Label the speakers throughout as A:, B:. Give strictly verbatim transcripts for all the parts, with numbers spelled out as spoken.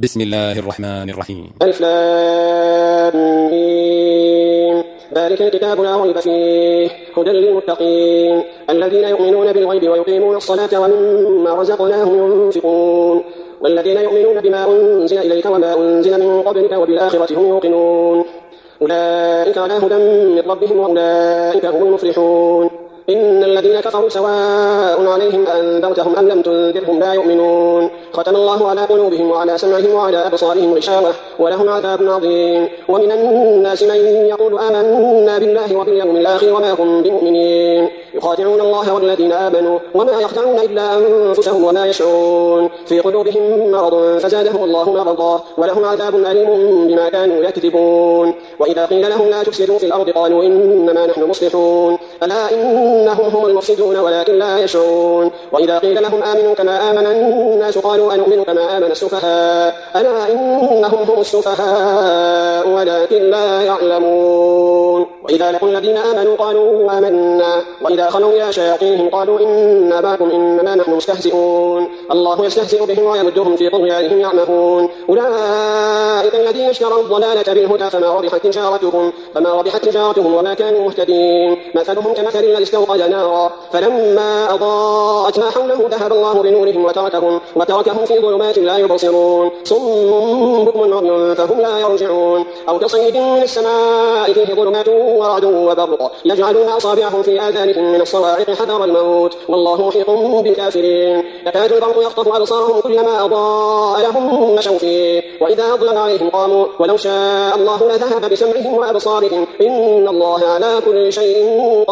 A: بسم الله الرحمن الرحيم.
B: ألف لام ميم. ذلك الكتاب لا ريب فيه هدى للمتقين الذين يؤمنون بالغيب ويقيمون الصلاة ومما رزقناهم ينفقون والذين يؤمنون بما أنزل إليك وما أنزل من قبلك وبالآخرة هم يوقنون أولئك على هدى من ربهم وأولئك هم المفلحون. إن الذين كفروا سواء عليهم أنذرتهم أم لم تنذرهم لا يؤمنون ختم الله على قلوبهم وعلى سمعهم وعلى أبصارهم غشاوة ولهم عذاب عظيم. ومن الناس من يقول آمنا بالله وباليوم الآخر وما هم بمؤمنين يخادعون الله والذين آمنوا وما يخدعون إلا أنفسهم وما يشعرون في قلوبهم مرض فزادهم الله مرضا ولهم عذاب أليم بما كانوا يكذبون. وإذا قيل لهم لا تفسدوا في الأرض قالوا إنما نحن مصلحون ألا إنهم هم المفسدون ولكن لا يشعرون. وإذا قيل لهم آمنوا كما آمن الناس قالوا أنؤمن كما آمن السفهاء ألا إنهم هم السفهاء ولكن لا يعلمون. وإذا لقوا الذين آمنوا قالوا آمنا وإذا خلوا إلى شياطينهم قالوا إنا معكم إنما نحن مستهزئون الله يستهزئ بهم ويمدهم في طغيانهم يعمهون. أولئك الذين اشتروا الضلالة بالهدى فما ربحت تجارتهم فما ربحت تجارتهم وما كانوا مهتدين مثلهم كمثل الذي استوقد نارا فلما أضاءت ما حوله ذهب الله بنورهم وتركهم وتركهم في ظلمات لا يبصرون صم بكم عمي فهم لا يرجعون. أو كصيد من السماء فيه ظلمات ورعد وبرق يجعلون أصابعهم في آذانهم من الصواعق حذر الموت والله محيط بالكافرين. يكاد البرق يخطف أبصارهم كلما أضاء لهم مشوا فيه وإذا أظلم عليهم قاموا ولو شاء الله لذهب بسمعهم وأبصارهم إن الله على كل شيء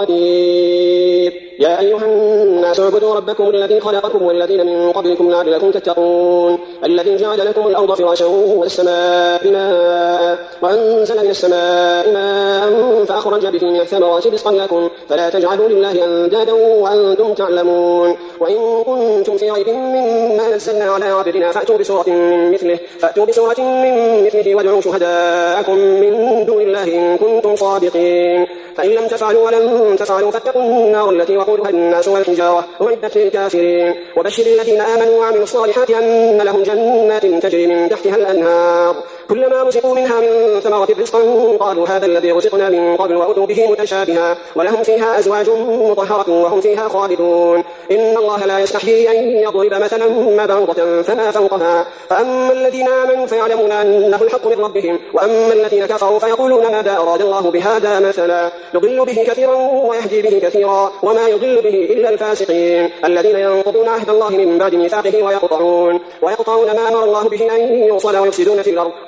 B: قدير. يا أيها الناس اعبدوا ربكم الذي خلقكم والذين من قبلكم لعلكم تتقون الذي جعل لكم الأرض فراشا والسماء بناء وأنزل من السماء ماء فأخرج به من الثمرات رزقا لكم فلا تجعلوا لله أندادا وأنتم تعلمون. وإن كنتم في ريب مما نزلنا على عبدنا فأتوا بسورة من مثله فأتوا بسورة من مثله وادعوا شهداءكم من دون الله إن كنتم صادقين فإن لم تفعلوا ولن تفعلوا فاتقوا النار التي وقودها الناس والحجارة أعدت للكافرين. وبشر الذين آمنوا وعملوا الصالحات أن لهم جنات تجري من تحتها الأنهار كلما رزقوا منها من ثمرة رزقا قالوا هذا الذي رزقنا من قبل وأتوا به متشابها ولهم فيها أزواج مطهرة وهم فيها خالدون. إن الله لا يستحيي أن يضرب مثلا ما بعوضة فما فوقها فأما الذين آمنوا فيعلمون أنه الحق من ربهم وأما الذين كفروا فيقولون ماذا أراد الله بهذا مثلا يضل به كثيرا ويهدي به كثيرا وما يضل به إلا الفاسقين الذين ينقضون عهد الله من بعد ميثاقه ويقطعون ويقطعون ما أمر الله به أن يوصل ويفسدون في الأرض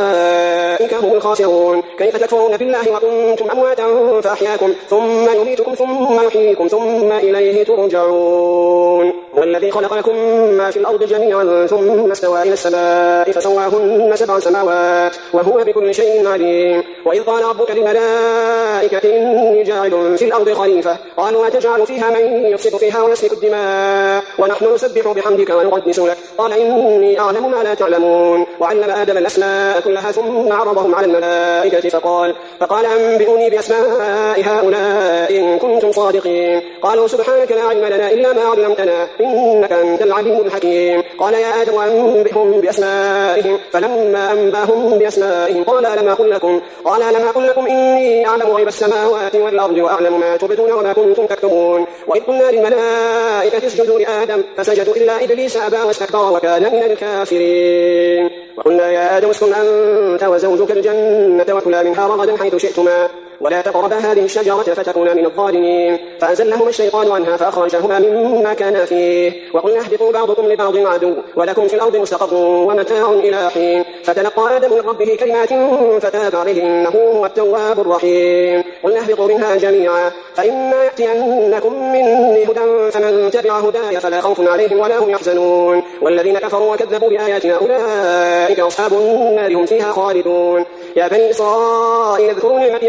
B: أولئك هم الخاسرون. كيف تكفرون بالله وكنتم أمواتا فأحياكم ثم يميتكم ثم يحييكم ثم إليه ترجعون. والذي خلق لكم ما في الأرض جميعا ثم استوى إلى السماء فسواهن سبع سماوات وهو بكل شيء عليم. وإذ قال ربك للملائكة إني جاعل في الأرض خليفة قالوا أتجعل فيها من يفسد فيها ويسفك الدماء ونحن نسبح بحمدك ونقدس لك قال إني أعلم ما لا تعلمون. وعلم آدم الأسماء كلها ثم عرضهم على الملائكة فقال فقال أنبئوني بأسماء هؤلاء إن كنتم صادقين قالوا سبحانك لا علم لنا إلا ما علمتنا إنك أنت العليم الحكيم. قال يا آدم أنبئهم بأسمائهم فلما أنباهم بأسمائهم قال ألم أقل لكم قال ألم أقل لكم إني أعلم غيب السماوات والأرض وأعلم ما تبدون وما كنتم تكتمون. وإذ قلنا للملائكة اسجدوا لآدم فسجدوا إلا إبليس أبى واستكبر وكان من الكافرين. وقلنا يا آدم اسكن أنت وزوجك الجنة وكلا منها رغدا حيث شئتما ولا تقربا هذه الشجرة فتكونا من الظالمين فأزلهما الشيطان عنها فأخرجهما مما كانا فيه. وقلنا اهبطوا بعضكم لبعض عدو ولكم في الأرض مستقر ومتاع إلى حين فتلقى آدم من ربه كلمات فتاب عليه إنه هو التواب الرحيم. قلنا اهبطوا منها جميعا فإما يأتينكم مني هدى فمن تبع هداي فلا خوف عليهم ولا هم يحزنون. والذين كفروا وكذبوا بآياتنا أولئك أصحاب النار هم فيها خالدون. يا بني إسرائيل اذكروا نعمتي التي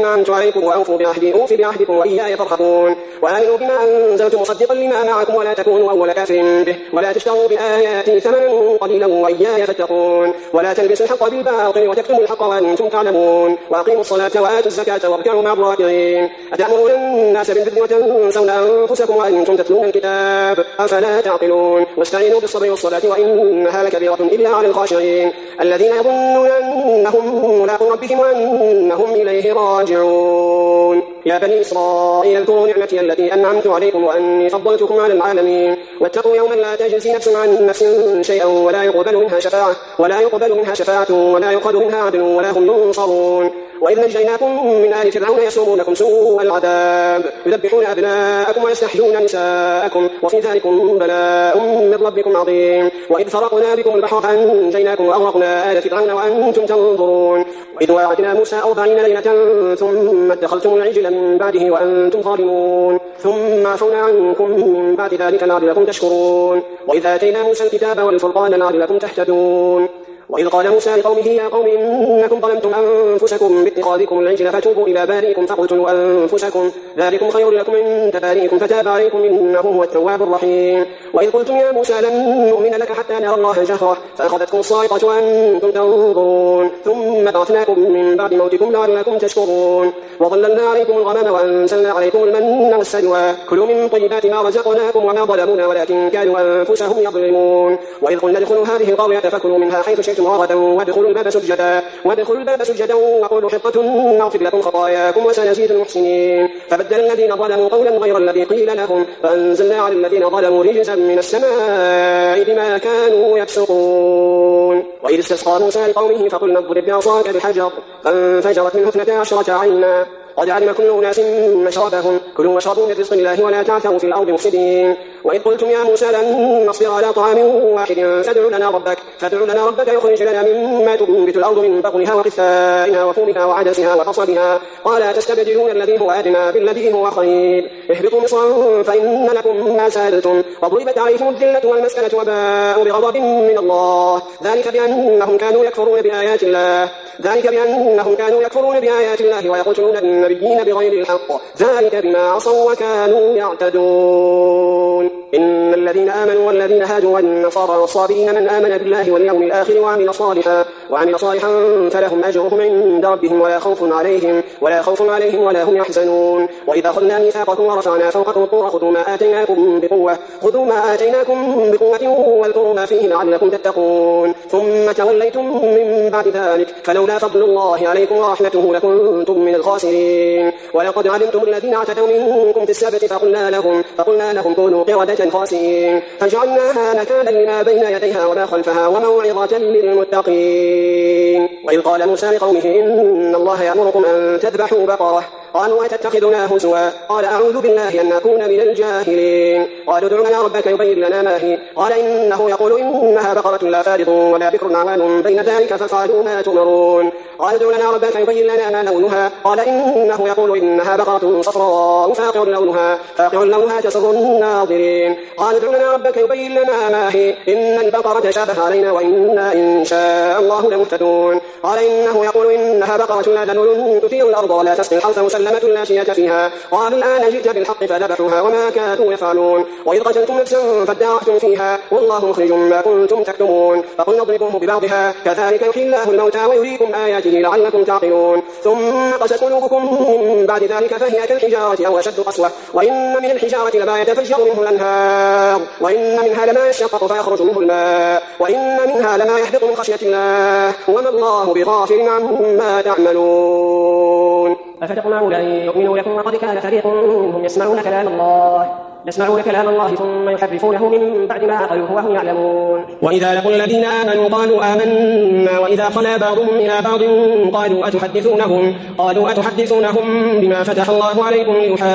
B: أنعمت عليكم وأوفوا بعهدي أوف بعهدكم وإياي فارهبون وآمنوا بما أنزلت مصدقا لما معكم ولا تكونوا أول كافر به ولا تشتروا بآياتي ثمنا قليلا وإياي فاتقون ولا تلبسوا الحق بالباطل وتكتموا الحق وأنتم تعلمون وأقيموا الصلاة وآتوا الزكاة واركعوا مع الراكعين أتأمرون الناس بالبر وتنسون أنفسكم وأنتم تتلون الكتاب أفلا تعقلون واستعينوا بالصبر والصلاة وإنها لكبيرة إلا على الخاشعين الذين يظنون أنهم ملاقو ربهم وأنهم إليه راجعون يا بني إسرائيل اذكروا نعمتي التي أنعمت عليكم وأني فضلتكم على العالمين واتقوا يوما لا تجزي نفس عن نفس شيئا ولا يقبل منها شفاعة ولا يقبل منها شفاعة ولا يؤخذ منها عدل ولا هم ينصرون وإذ نجيناكم من آل فرعون يسومونكم سوء العذاب يذبحون أبناءكم ويستحيون نساءكم وفي ذلكم بلاء من ربكم عظيم وإذ فرقنا بكم البحر فأنجيناكم وأغرقنا آل فرعون وأنتم تنظرون وإذ واعدنا موسى أربعين ليلة ثم اتخذتم العجل من بعده وأنتم ظالمون ثم عفونا عنكم من بعد ذلك لعلكم تشكرون وإذ آتينا موسى الكتاب والفرقان لعلكم تهتدون وإذ قال موسى لقومه يا قوم إنكم ظلمتم أنفسكم باتخاذكم العجل فتوبوا إلى بارئكم فاقتلوا أنفسكم ذلكم خير لكم عند بارئكم فتاب عليكم إنه هو التواب الرحيم وإذ قلتم يا موسى لن نؤمن لك حتى نرى الله جهرة فأخذتكم الصاعقة وأنتم تنظرون ثم بعثناكم من بعد موتكم لعلكم تشكرون وظللنا عليكم الغمام وأنزلنا عليكم المن والسلوى كلوا من طيبات ما رزقناكم وما ظلمونا ولكن كانوا أنفسهم يظلمون وإذ قلنا ادخلوا هذه القرية فكلوا منها حيث شئتم رغدا وادخلوا الباب سجدا وادخلوا الباب سجدا وقولوا حطة نغفر لكم خطاياكم وسنزيد المحسنين فبدل الذين ظلموا قولا غير الذي قيل لهم فأنزلنا على الذين ظلموا رجزا من السماء بما كانوا يفسقون وإذ استسقى موسى لقومه فقلنا اضرب بعصاك الحجر فانفجرت منه اثنتا عشرة عينا قد علم كل أناس مشربهم كلوا واشربوا من رزق الله ولا تعثوا في الأرض مفسدين وإذ قلتم يا موسى لن نصبر على طعام واحد فادع لنا ربك فادع لنا ربك يخرج لنا مما تنبت الأرض من بقلها وقثائها وفومها وعدسها وفصلها قال تستبدلون الذي هو أدنى بالذي هو خير اهبطوا مصرا فإن لكم ما سألتم وضربت عليهم الذلة والمسكنة وباءوا بغضب من الله ذلك بأنهم كانوا يكفرون بآيات الله ذلك بأنهم كانوا يكفرون بآيات الله ويقتلون النبيين بغير الحق ذلك بما عصوا وكانوا يعتدون إن الذين آمنوا والذين هادوا والنصارى والصابئين من آمن بالله واليوم الآخر وعمل صالحا وعمل صالحا فلهم أجرهم عند ربهم ولا خوف عليهم ولا خوف عليهم ولا هم يحزنون وإذا أخذنا ميثاقكم ورفعنا فوقكم الطور خذوا ما آتيناكم بقوة خذوا ما آتيناكم بقوة واذكروا ما فيه لعلكم تتقون ثم توليتم من بعد ذلك فلولا فضل الله عليكم ورحمته لكنتم من الخاسرين ولقد علمتم الذين اعتدوا منكم في السبت فقلنا لهم فقلنا لهم كونوا قردة خاسئين فجعلناها نكالا لما بين يديها وما خلفها وموعظة للمتقين وإذ قال موسى لقومه إن الله يأمركم أن تذبحوا بقرة قالوا أتتخذنا هزوا قال أعوذ بالله أن أكون من الجاهلين قالوا ادع لنا ربك يبين لنا ما هي قال إنه يقول إنها بقرة لا فارض ولا بكر عوان بين ذلك فافعلوا ما تؤمرون قال ادع لنا ربك يبين لنا ما لونها قال إنه يقول إنها بقرة صفراء فاقع لونها فاقع لونها تسر الناظرين قال ادع لنا ربك يبين لنا ما هي إن البقرة تشابه علينا وإنا إن شاء الله لمهتدون قال إنه يقول إنها بقرة لا ذلول تثير الأرض ولا تسقي الحرث مسلمة لا شية فيها قالوا الآن جئت بالحق فذبحوها وما كانوا يفعلون وإذ قتلتم نفسا فادارأتم فيها والله مخرج ما كنتم تكتمون فقلنا اضربوه ببعضها كذلك يحيي الله الموتى ويريكم آياته لعلكم تعقلون ثم قست قلوبكم من بعد ذلك فهي كالحجارة أو أشد قسوة وإن من الحجارة لما يتفجر منه الأنهار وإن منها لما يشقق فيخرج منه الماء وإن منها لما يهبط من خشية الله وما الله بغافل عما تعملون أفتطمعون أن يؤمنوا لكم وقد كان فريق منهم يسمعون كلام الله يسمعون كلام الله ثم يحرفونه من بعد ما عقلوه وهم يعلمون وإذا لقوا الذين آمنوا قالوا آمنا وإذا خلا بعضهم إلى بعض قالوا أتحدثونهم قالوا أتحدثونهم بما فتح الله عليكم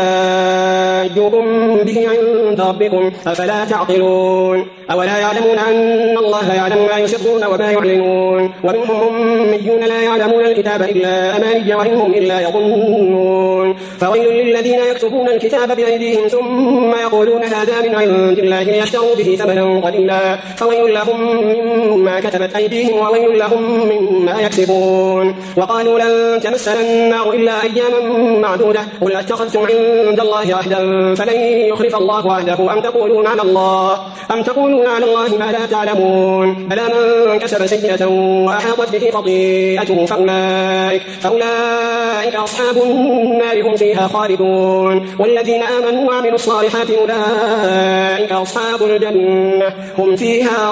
B: ليحاجوكم به عند ربكم أفلا تعقلون أولا يعلمون أن الله يعلم ما يسرون وما يعلنون ومنهم أميون لا يعلمون الكتاب إلا أماني وإنهم إلا يظنون فويل للذين يكتبون الكتاب بأيديهم ثم ويقولون هذا من عند الله ليشتروا به ثمنا قليلا فويل لهم مما كتبت أيديهم وويل لهم مما يكسبون. وقالوا لن تمسنا النار إلا أياما معدودة قل اتخذتم عند الله عهدا فلن يخلف الله عهده أم تقولون على الله أم تقولون على الله ما لا تعلمون. بلى من كسب سيئة وأحاطت به خطيئته فأولئك, فأولئك أصحاب النار هم فيها خالدون. والذين آمنوا وعملوا الصالحات أولئك أصحاب الجنة هم فيها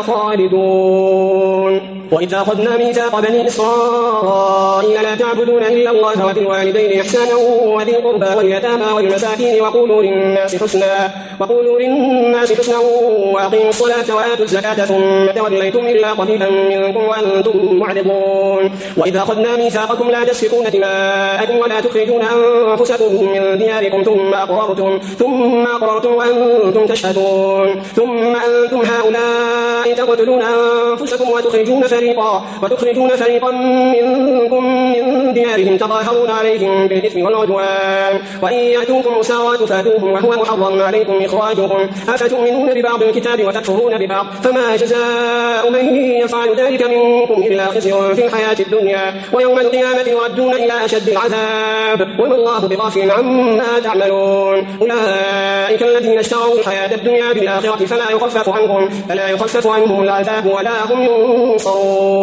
B: خالدون. وإذا أخذنا ميثاق بني إسرائيل لا تعبدون إلا الله وبالوالدين إحسانا وذي القربى واليتامى والمساكين وقولوا للناس حسنا وقولوا للناس حسنا وأقيموا الصلاة وآتوا الزكاة ثم توليتم إلا قليلا منكم وأنتم معرضون. وإذا أخذنا ميثاقكم لا تسفكون دماءكم ولا تخرجون أنفسكم من دياركم ثم أقررتم ثم أقررتم وأنتم تشهدون ثم أنتم هؤلاء تقتلون أنفسكم وتخرجون فريقا وتخرجون فريقا منكم من ديارهم تظاهرون عليهم بالإثم والعدوان وإن يأتوكم أسارى تفادوهم وهو محرم عليكم إخراجهم أفتؤمنون ببعض الكتاب وتكفرون ببعض فما جزاء من يفعل ذلك منكم إلا خزي في الحياة الدنيا ويوم القيامة يردون إلى أشد العذاب وما الله بغافل عما تعملون. أولئك الذين اشتروا الحياة الدنيا بالآخرة فلا يخفف عنهم فلا يخفف عنهم العذاب ولا هم ينصرون.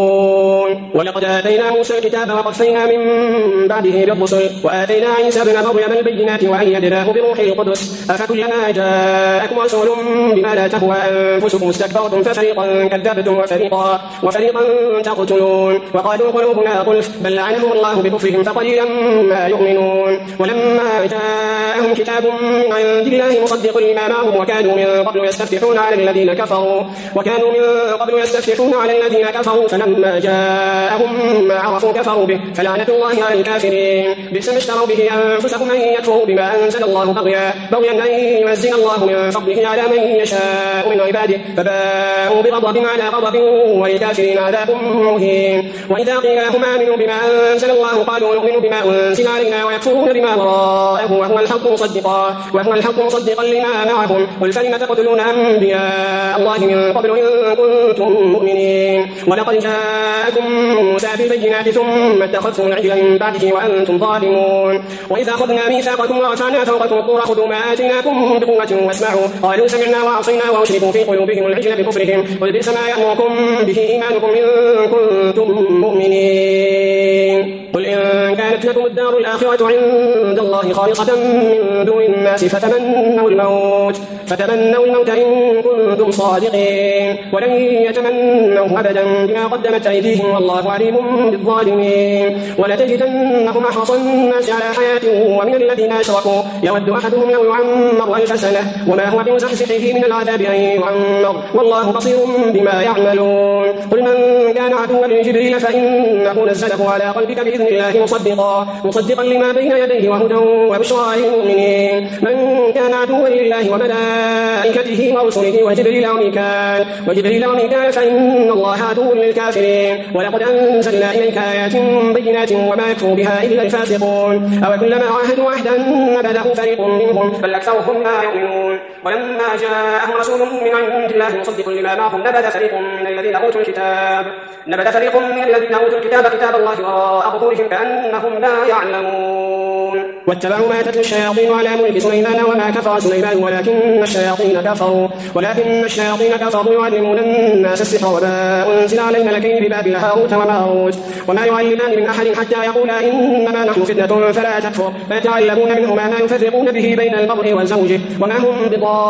B: ولقد آتينا موسى الكتاب وقفينا من بعده بالرسل وآتينا عيسى ابن مريم البينات وأيدناه بروح القدس أفكلما جاءكم رسول بما لا تهوى أنفسكم استكبرتم ففريقا كذبتم وفريقا وفريقا تقتلون. وقالوا قلوبنا غلف بل لعنهم الله بكفرهم فقليلا ما يؤمنون. ولما جاءهم كتاب من عند الله مصدق لما معهم وكانوا من قبل يستفتحون على الذين كفروا وكانوا من قبل يستفتحون على الذين كفروا فلما جاءهم ما عرفوا كفروا به فلعنة الله على الكافرين. بئس ما اشتروا به أنفسهم أن يكفروا بما أنزل الله بغيا بغيا أن ينزل الله من فضله على من يشاء من عباده فباءوا بغضب على غضب وللكافرين عذاب مهين. وإذا قيل لهم آمنوا بما أنزل الله قالوا نؤمن بما أنزل علينا ويكفرون بما وراءه وهو الحق مصدقا وهو الحق مصدقا لما معهم قل فلم تقتلون أنبياء الله من قبل إن كنتم مؤمنين. ولقد جاءكم موسى بالبينات ثم اتخذتم العجل من بعده وأنتم ظالمون. وإذا أخذنا ميثاقكم ورفعنا فوقكم الطور خذوا ما آتيناكم بقوة واسمعوا قالوا سمعنا وعصينا وأشركوا في قلوبهم العجل بكفرهم قل بئس ما يأمركم به إيمانكم إن كنتم مؤمنين. قل إن كانت لكم الدار الآخرة عند الله خالصة من دون الناس فتمنوا الموت فتمنوا الموت إن كنتم صادقين ولن يتمنوه أبدا بما قدمت أيديهم والله عليم بالظالمين. ولتجدنهم أحرص الناس على حياة ومن الذين أشركوا يود أحدهم لو يعمر ألف سنة وما هو بمزحزحه من العذاب أن يعمر والله بصير بما يعملون. قل من كان عدوا لجبريل فإنه نزله على قلبك بإذن الله مصدقا مصدقا لما بين يديه وهدى وبشرى للمؤمنين. من كان عدوا لله وملائكته ورسله وجبريل وميكال وجبريل وميكال فإن الله عدو للكافرين. ولقد أنزلنا إليك آيات بينات وما يكفر بها إلا الفاسقون أو كلما عاهدوا عهدا نبذه فريق منهم بل أكثرهم لا يؤمنون. ولما جاءهم رسول من عند الله مصدق لما معهم نبذ فريق من الذين أوتوا الكتاب نبذ فريق من الذين أوتوا الكتاب كتاب الله وراء ظهورهم كأنهم لا يعلمون. واتبعوا ما تتلو الشياطين على ملك سليمان وما كفر سليمان ولكن الشياطين كفروا ولكن الشياطين كفروا يعلمون الناس السحر وما أنزل على الملكين ببابل هاروت وماروت وما يعلمان من أحد حتى يقولا إنما نحن فتنة فلا تكفر فيتعلمون منهما ما يفرقون به بين المرء وزوجه وما هم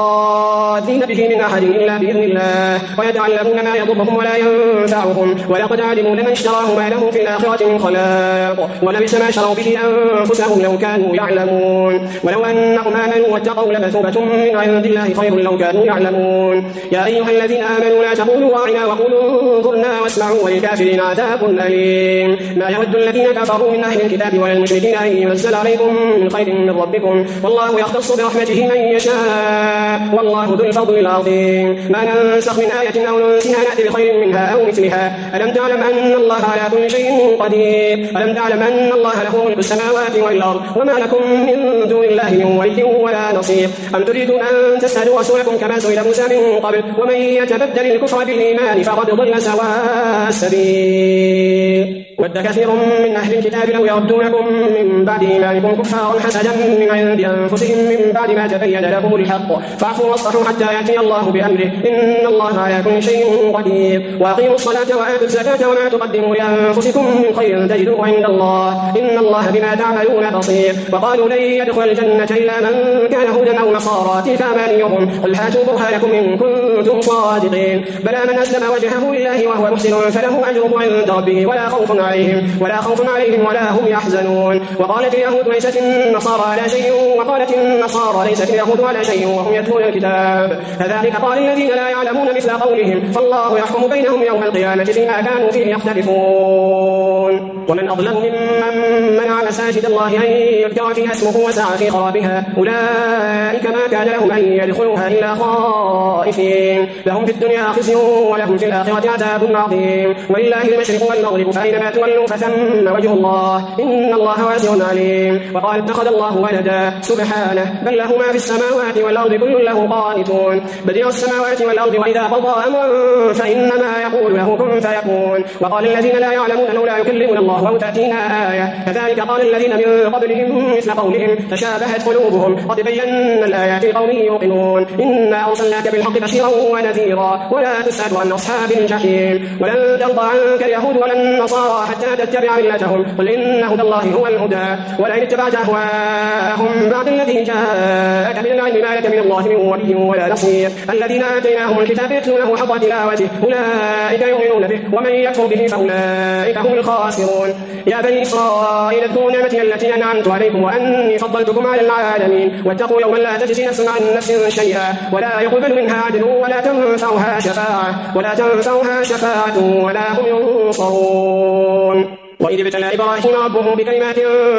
B: بضادين به من أحد إلا بإذن الله ويتعلمون ما يضرهم ولا ينفعهم ولقد علموا لمن اشتراه ما له في الآخرة من خلاق ولبئس ما شروا به أنفسهم لو كانوا يعلمون. ولو أنهم آمنوا واتقوا لمثوبة من عند الله خير لو كانوا يعلمون. يا أيها الذين آمنوا لا تقولوا راعنا وقولوا انظرنا واسمعوا وللكافرين عذاب أليم. ما يود الذين كفروا من أهل الكتاب والمشركين أن ينزل عليكم من خير من ربكم والله يختص برحمته من يشاء والله ذو الفضل العظيم. ما ننسخ من آية أو ننسها نأتي بخير منها أو مثلها. ألم تعلم أن الله على كل شيء قدير. ألم تعلم أن الله له ملك السماوات والأرض وما ما لكم من دون الله من ولي ولا نصير. أم تريدون أن تسألوا رسولكم كما سئل موسى من قبل ومن يتبدل الكفر بالإيمان فقد ضل سواء السبيل. ود كثير من أهل الكتاب لو يردونكم من بعد إيمانكم كفارا حسدا من عند أنفسهم من بعد ما تبين لهم الحق فاعفوا واصفحوا حتى يأتي الله بأمره إن الله على كل شيء قدير. وأقيموا الصلاة وآتوا الزكاة وما تقدموا لأنفسكم من خير تجدوه عند الله إن الله بما تعملون بصير. وقالوا لن يدخل الجنة إلا من كان هودا أو نصارى تلك أمانيهم قل هاتوا برهانكم إن كنتم صادقين. بلى من أسلم وجهه لله وهو محسن فله أجره عند ربه ولا خوف عليهم ولا خوف عليهم ولا هم يحزنون. وقالت اليهود ليست النصارى على شيء وقالت النصارى ليست اليهود على شيء وهم يتلون الكتاب كذلك قال الذين لا يعلمون مثل قولهم فالله يحكم بينهم يوم القيامة فيما كانوا فيه يختلفون. ومن أظلم ممن منع مساجد الله أن يذكر فيها اسمه وسعى في خرابها أولئك ما كان لهم أن يدخلوها إلا خائفين لهم في الدنيا خزي ولهم في الآخرة عذاب عظيم. ولله المشرق والمغرب فأينما تولوا فثم وجه الله إن الله واسع عليم. وقال اتخذ الله ولدا سبحانه بل له ما في السماوات والأرض كل له قانتون بديع السماوات والأرض وإذا قضى أمرا فإنما يقول له كن فيكون. وقال الذين لا يعلمون لولا يكلمنا الله أو تأتينا آية كذلك قال الذين من قبلهم مثل قولهم تشابهت قلوبهم قد بينا الآيات لقوم يوقنون إنا أرسلناك بالحق بشيرا ونذيرا ولا تسأل عن أصحاب الجحيم. ولن ترضى عنك اليهود ولا النصارى حتى تتبع ملتهم قل إن هدى الله هو الهدى ولئن اتبعت أهواءهم بعد الذي جاءك من العلم ما لك من الله من ولي ولا نصير. الذين آتيناهم الكتاب يتلونه حق تلاوته أولئك يؤمنون به ومن يكفر به فأولئك هم الخاسرون. يا بني إسرائيل اذكروا نعمتي التي أنعمت عليكم وأني فضلتكم على العالمين واتقوا يوما لا تجزي نفس عن نفس شيئا ولا يقبل منها عدل ولا تنفعها شفاعة ولا تنفعها شفاعة ولا هم ينصرون. وإذ ابتلى إبراهيم ربه بكلمات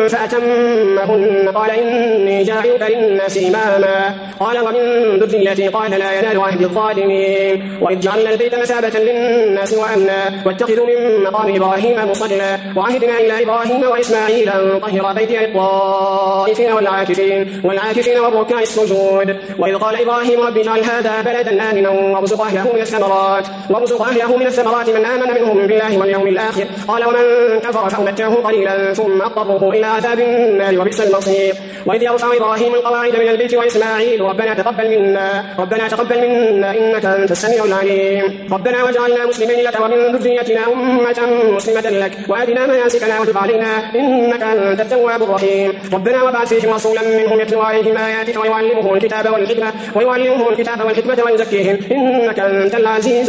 B: فأتمهن قال إني جاعلك للناس إماما قال ومن ذريتي قال لا ينال عهد الظالمين. وإذ جعلنا البيت مثابة للناس وأمنا واتخذوا من مقام إبراهيم مصلى وعهدنا إلى إبراهيم وإسماعيل أن طهر بيتي للطائفين والعاكفين والعاكفين والركع السجود. وإذ قال إبراهيم رب اجعل هذا بلدا آمنا وارزق أهله من الثمرات وارزق أهله من الثمرات من آمن منهم بالله واليوم الآخر قال ومن كفر فأمتعه قليلا ثم أضطره إلى عذاب النار وبئس المصير. وإذ يرفع إبراهيم القواعد من البيت وإسماعيل ربنا تقبل منا ربنا تقبل منا إنك أنت السميع العليم. ربنا واجعلنا مسلمين لك ومن ذريتنا أمة مسلمة لك وأرنا مناسكنا وتب علينا إنك أنت التواب الرحيم. ربنا وابعث فيهم رسولا منهم يتلو عليهم آياتك ويعلمهم الكتاب والحكمة ويعلمهم الكتاب والحكمة ويزكيهم إنك أنت العزيز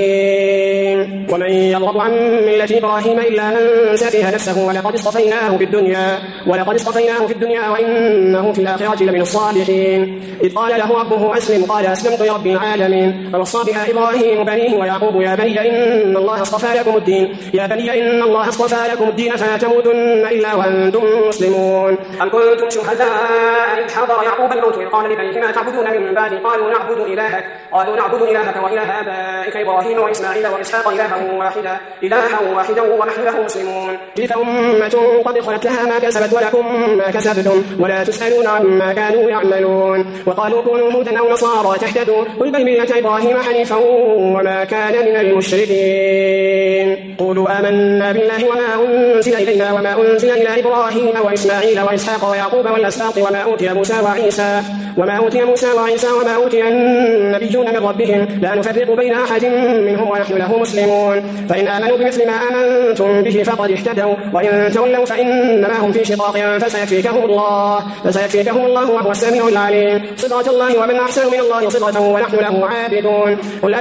B: الحكيم. ومن يرغب عن ملة إبراهيم إلا من سفه نفسه ولقد اصطفيناه في الدنيا ولقد اصطفيناه في الدنيا وإنه في الآخرة لمن الصالحين. إذ قال له ربه أسلم قال أسلمت لرب العالمين. فوصى بها إبراهيم بنيه ويعقوب يا بني إن الله اصطفى لكم الدين يا بني إن الله اصطفى لكم الدين فلا تموتن إلا وأنتم مسلمون. أم كنتم شهداء إذ حضر يعقوب الموت إذ قال لبنيه ما تعبدون من بعدي قالوا نعبد إلهك قالوا نعبد إلهك وإله آبائك إبراهيم وإسماعيل وإسحاق إلها واحدا إلها واحدا ونحن له مسلمون. تلك أمة قد خلت لها ما كسبت ولكم ما كسبتم ولا تسألون عما كانوا يعملون. وقالوا كونوا هودا أو نصارى تهتدوا قل بل ملة إبراهيم حنيفا وما كان من المشركين. قولوا آمنا بالله وما أنزل إلينا وما أنزل إلى إبراهيم وإسماعيل وإسحاق ويعقوب والأسباط وما أوتي موسى وعيسى وما أوتي موسى وعيسى وما أوتي النبيون من ربهم لا نفرق بين أحد منهم ونحن له مسلمون. فإن آمنوا بمثل ما آمنتم به فقد اهتدوا وإن تولوا فإنما هم في شقاق فسيكفيكهم الله فسيكفيكهم الله وهو السميع العليم. صراط الله ومن أحسن من الله صراطا ونحن له عابدون. قل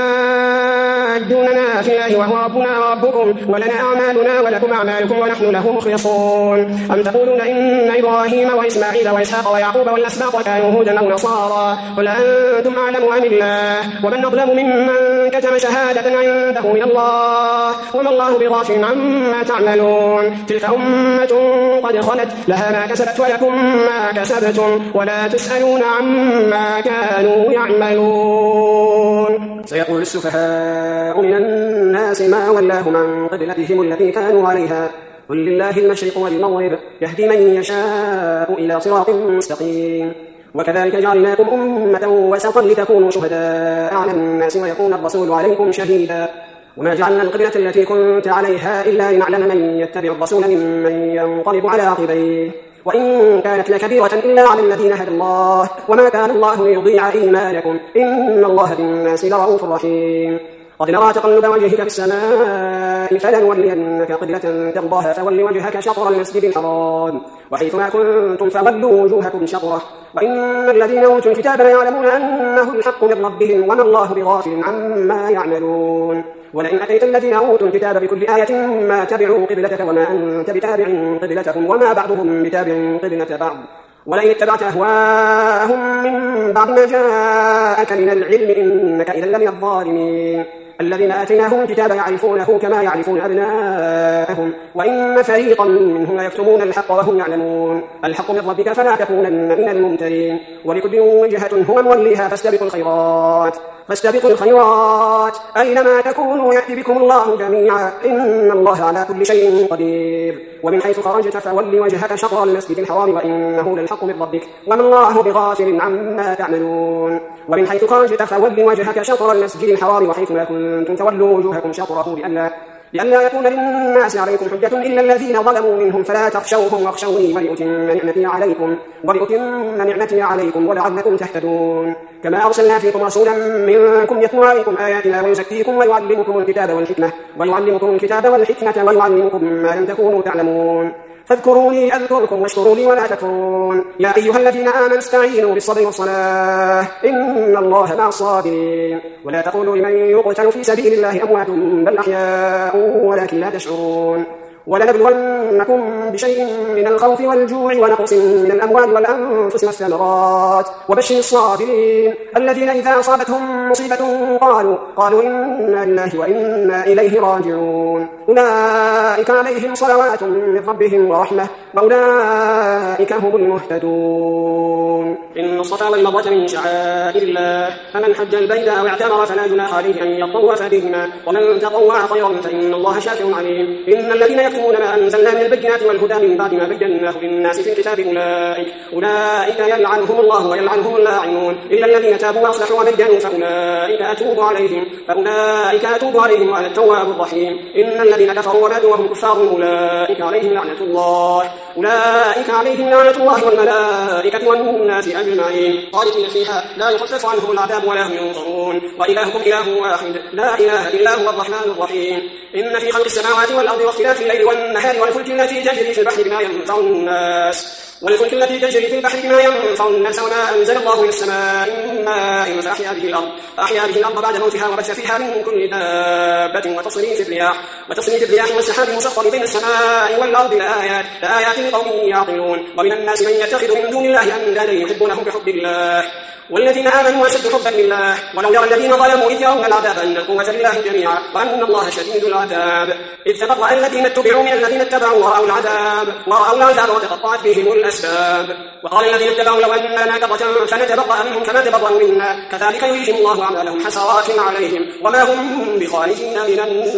B: أتحاجوننا في الله وهو ربنا وربكم ولنا أعمالنا ولكم أعمالكم ونحن له مخلصون. أم تقولون إن إبراهيم وإسماعيل وإسحاق ويعقوب والأسباط كانوا هودا أو نصارى قل أنتم أعلم أم الله ومن أظلم ممن كتم شهادة عنده من الله وما الله بغافل عما تعملون. تلك أمة قد خلت لها ما كسبت ولكم ما كسبتم ولا تسألون عما كانوا يعملون. سيقول السفهاء من الناس ما ولاهم عن قبلتهم التي كانوا عليها قل لله المشرق والمغرب يهدي من يشاء إلى صراط مستقيم. وكذلك جعلناكم أمة وسطا لتكونوا شهداء على الناس ويكون الرسول عليكم شهيدا. وما جعلنا القبلة التي كنت عليها إلا لنعلم من يتبع الرسول ممن ينقلب على عقبيه وإن كانت لكبيرة إلا على الذين هدى الله وما كان الله ليضيع إيمانكم إن الله بالناس لرؤوف رحيم. قد نرى تقلب وجهك في السماء فلنولينك قبلة ترضاها فول وجهك شطر المسجد الحرام وحيث ما كنتم فولوا وجوهكم شطره وإن الذين أوتوا الكتاب ليعلمون أنه الحق من ربهم وما الله بغافل عما يعملون. ولئن أتيت الذين أوتوا الكتاب بكل آية ما تبعوا قبلتك وما أنت بتابع قبلتهم وما بعضهم بتابع قبلة بعض ولئن اتبعت أهواءهم من بعد ما جاءك من العلم إنك إذا لمن الظالمين. الذين آتيناهم الكتاب يعرفونه كما يعرفون أبناءهم وإن فريقا منهم ليكتمون الحق وهم يعلمون. الحق من ربك فلا تكونن من الممترين. ولكل وجهة هو موليها فاستبقوا الخيرات فاستبقوا الخيرات أينما تكونوا يأتي بكم الله جميعا إن الله على كل شيء قدير. ومن حيث خرجت فول وجهك شطر المسجد الحرام وإنه للحق من ربك وما الله بغافل عما تعملون. ومن حيث خرجت فول وجهك شطر المسجد الحرام وحيث ما كنتم فولوا وجوهكم شطره لئلا لئلا يكون للناس عليكم حجة إلا الذين ظلموا منهم فلا تخشوهم واخشوني ولأتم نعمتي عليكم ولأتم نعمتي عليكم ولعلكم تهتدون. كما أرسلنا فيكم رسولا منكم يتلو عليكم آياتنا ويزكيكم ويعلمكم الكتاب والحكمة ويعلمكم الكتاب والحكمة ويعلمكم ما لم تكونوا تعلمون. فاذكروني أذكركم واشكروا لي ولا تكفرون. يا أيها الذين آمنوا استعينوا بالصبر والصلاة إن الله مع الصابرين. ولا تقولوا لمن يقتل في سبيل الله أموات بل أحياء ولكن لا تشعرون. ولنبلونكم بشيء من الخوف والجوع ونقص من الأموال والأنفس والثمرات وبشر الصابرين الذين إذا أصابتهم مصيبة قالوا قالوا إنا لله وإنا إليه راجعون. أولئك عليهم صلوات من ربهم ورحمة وأولئك هم المهتدون. إن الصفا والمروة من شعائر الله فمن حج البيت أو اعتمر فلا جناح عليه أن يطوف بهما ومن تطوع خيرا فإن الله شاكر عليم. إن الذين يكتمون ما أنزلنا من البينات والهدى من بعد ما بيناه للناس في الكتاب أولئك أولئك يلعنهم الله ويلعنهم اللاعنون إلا الذين تابوا وأصلحوا وبينوا فأولئك أتوب عليهم فأولئك أتوب عليهم وأنا التواب الرحيم. إن الذين كفروا وماتوا وهم كفار أولئك عليهم لعنة الله أولئك عليهم لعنة الله والملائكة والناس أجمعين خالدين فيها لا يخفف عنهم العذاب ولا هم ينظرون. وإلهكم إله واحد لا إله إلا هو الرحمن الرحيم. إن في خلق السماوات والأرض واختلاف الليل والنهار والفلك التي تجري في البحر بما ينفع الناس والفلك التي تجري في البحر بما ينفع الناس وما أنزل الله من السماء من ماء فأحيا به الأرض فأحيا به الأرض بعد موتها وبث فيها من كل دابة وتصريف الرياح وتصريف الرياح والسحاب المسخر بين السماء والأرض لآيات لآيات لقوم يعقلون. ومن الناس من يتخذ من دون الله أندادا يحبونهم كحب الله والذين آمنوا أشد حبا لله ولو يرى الذين ظلموا إذ يرون العذاب أن القوة لله جميعا وأن الله شديد العذاب. إذ تبرأ الذين اتبعوا من الذين اتبعوا ورأوا العذاب ورأوا العذاب وتقطعت بهم الأسباب. وقال الذين اتبعوا لو أن لنا كرة فنتبرأ منهم كما تبرأوا منا كذلك يريهم الله أعمالهم حسرات عليهم وما هم بخارجين من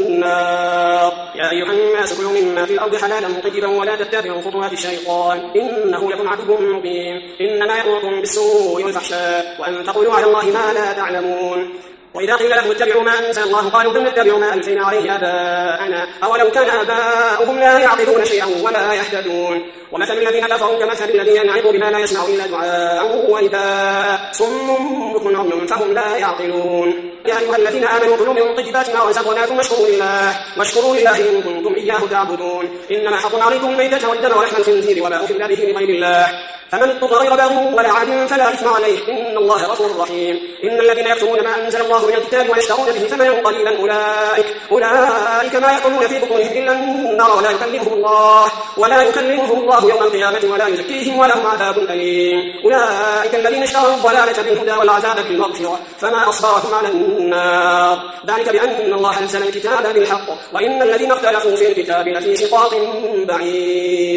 B: النار. يا أيها الناس كلوا مما في الأرض حلالا طيبا ولا تتبعوا خطوات الشيطان إنه لكم عدو مبين. إنما يأمركم بالسوء والفحشاء وأن تقولوا على الله ما لا تعلمون. وإذا قيل لهم اتبعوا ما أنزل الله قالوا بل نتبع ما ألفينا عليه آباءنا أولو كان آباؤهم لا يعقلون شيئا ولا يهتدون. ومثل الذين كفروا كمثل الذي ينعق بما لا يسمع إلا دعاء ونداء صم بكم عمي فهم لا يعقلون. يا أيها الذين آمنوا كلوا من طيبات ما رزقناكم واشكروا لله واشكروا لله إن كنتم إياه تعبدون. إنما حرم عليكم الميتة والدم ولحم الخنزير وما أهل به لغير الله فمن اضطر غير باغ ولا عاد فلا إثم عليه إن الله غفور رحيم. إن الذين يكتمون ما أنزل الله من الكتاب ويشترون به ثمنا قليلا أولئك أولئك ما يأكلون في بطونهم إلا النار ولا يكلمهم الله ولا يكلمهم الله يوم القيامة ولا يزكيهم ولهم عذاب أليم. أولئك الذين اشتروا الضلالة بالهدى والعذاب بالمغفرة فما أصبرهم على النار ذلك بأن الله أنزل الكتاب بالحق وإن الذين اختلفوا في الكتاب لفي شقاق بعيد.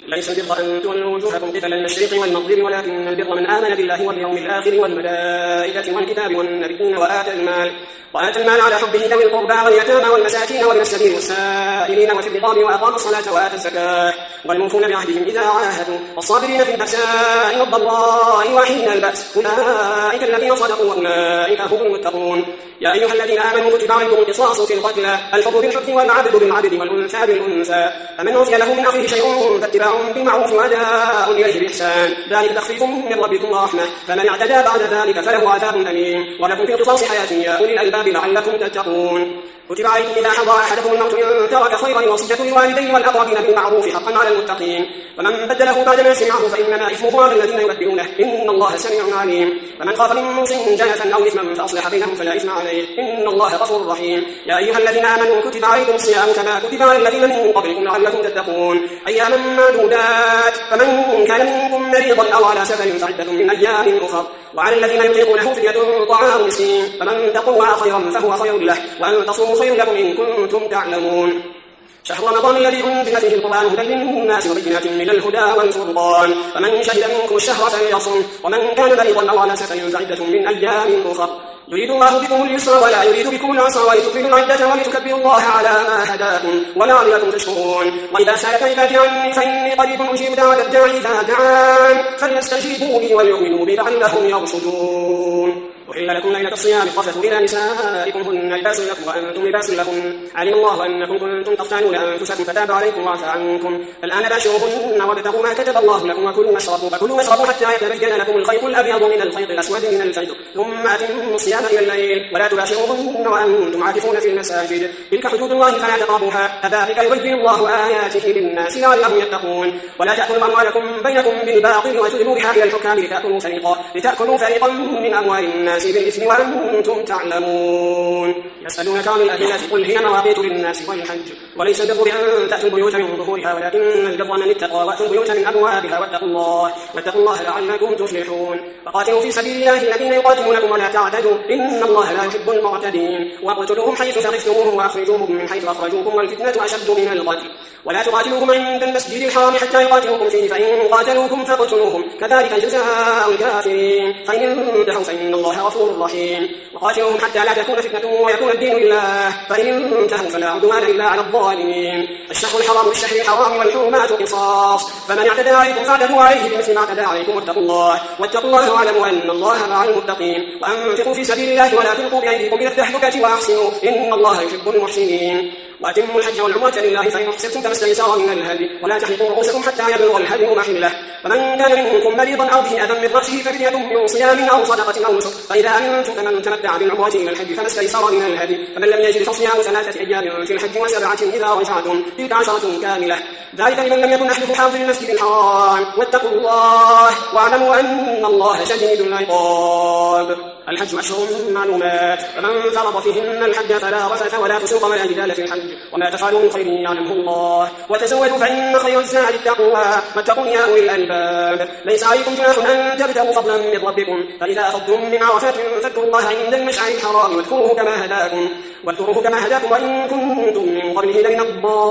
B: ليس البر أن تولوا وجوهكم قبل المشرق والمغرب ولكن البر من آمن بالله واليوم الآخر والملائكة والكتاب والنبيين وآتى المال وآتى المال على حبه ذوي القربى واليتامى والمساكين وابن السبيل والسائلين وفي الرقاب وأقاموا الصلاة وآتى الزكاة والموفون بعهدهم إذا عاهدوا والصابرين في البأساء والضراء وحين البأس أولئك الذين صدقوا وأولئك هم المتقون. يا أيها الذين آمنوا كتب عليكم القصاص في القتلى الحر بالحر والعبد بالعبد والأنثى بالأنثى فمن عفي له من أخيه شيء فاتباع بالمعروف وأداء إليه بإحسان ذلك تخفيف من ربكم ورحمة فمن اعتدى بعد ذلك فله عذاب أليم ولكم في القصاص حياة يا أولي الألباب لعلكم تتقون. كتب عليكم إذا حضر أحدكم الموت إن ترك خيرا الوصية للوالدين والأقربين بالمعروف حقا على المتقين ومن بدله بعدما سمعه فإنما إثمه على الذين يبدلونه إن الله سميع عليم. ومن خاف من موصٍ جنفا أو إثما فأصلح بينهم فلا إثم عليه إن الله غفور رحيم. يا أيها الذين آمنوا كتب عليكم الصيام كما كتب على الذين من قبلكم لعلكم تتقون أياما معدودات فمن كان منكم مريضا أو على سفر فعدة من أيام أخر وعلى الذين يطيقونه فدية طعام مسكين فمن تطوع خيرا فهو خير له وأن تصوموا خير لكم إن كنتم تعلمون. شهر رمضان الذي أنزل فيه القرآن هدى للناس وبينات من الهدى والفرقان فمن شهد منكم الشهر فليصم ومن كان مريضا أو على سفر فعدة من أيام أخر يريد الله بكم اليسر ولا يريد بكم العسر ولتكملوا العدة ولتكبروا الله على ما هداكم ولعلكم تشكرون. وإذا سألك عبادي عني فإني قريب أجيب دعوة الداعي إذا دعان فليستجيبوا لي وليؤمنوا بي لعلهم يرشدون. أحل لكم ليلة الصيام الرفث إلى نسائكم هن لباس لكم وأنتم لباس لهن علم الله أنكم كنتم تختانون أنفسكم فتاب عليكم وعفى عنكم فالآن باشروهن وابتغوا ما كتب الله لكم وكلوا واشربوا فكلوا واشربوا حتى يتبين لكم الخيط الأبيض من الخيط الأسود من الفجر ثم أتموا الصيام إلى الليل ولا تباشروهن وأنتم عاكفون في المساجد تلك حدود الله فلا تقربوها كذلك يبين الله آياته للناس لعلهم يتقون. ولا تأكلوا أموالكم بينكم بالباطل وتدلوا بها إلى الحكام لتأكلوا فريقا لتأكلوا فريقا من أموال الناس بالإثم وأنتم تعلمون. يسألونك عن الأهلة قل هي مواقيت للناس والحج وليس البر بأن تأتوا البيوت من ظهورها ولكن البر من اتقى وأتوا البيوت من أبوابها واتقوا الله واتقوا الله لعلكم تفلحون. وقاتلوا في سبيل الله الذين يقاتلونكم ولا تعتدوا إن الله لا يحب المعتدين واقتلوهم حيث ثقفتموهم وأخرجوهم من حيث أخرجوكم والفتنة أشد من القتل ولا تقاتلوهم عند المسجد الحرام حتى يقاتلوكم فيه فإن قاتلوكم فاقتلوهم كذلك جزاء الكافرين فإن انتهوا فإن الله غفور رحيم. وقاتلوهم حتى لا تكون فتنة ويكون الدين لله فإن انتهوا فلا عدوان إلا على الظالمين. الشهر الحرام بالشهر الحرام والحرمات قصاص فمن اعتدى عليكم فاعتدوا عليه بمثل ما اعتدى عليكم واتقوا الله واتقوا الله واعلموا أن الله مع المتقين. وأنفقوا في سبيل الله ولا تلقوا بأيديكم إلى التهلكة وأحسنوا إن الله يحب المحسنين. وأتموا الحج والعمرة لله فإن أحسنتم فما استيسر من الهدي ولا تحلقوا رؤوسكم حتى يبلغ الهدي محله. فمن كان منكم مريضا أو به أذى من رأسه ففدية من صيام أو صدقة أو نسك فإذا أمنتم فمن تمتع بالعمرة إلى الحج فما استيسر من الهدي فمن لم يجد فصيام ثلاثة أيام في الحج وسبعة إذا رجعتم تلك عشرة كاملة ذلك لمن لم يكن أهله حاضر المسجد الحرام واتقوا الله واعلموا أن الله شديد العقاب. الحج أشهر معلومات فمن فرض فيهن الحج فلا رفث ولا فسوق ولا جدال في الحج وما تفعلوا من خير يعلمه الله وتزودوا فإن خير الزاد التقوى واتقون يا أولي الألباب. ليس عليكم جناح أن تبتغوا فضلا من ربكم فإذا أفضتم من عرفات فاذكروا الله عند المشعر الحرام واذكروه كما هداكم واذكروه كما هداكم وإن كنتم من قبله لمن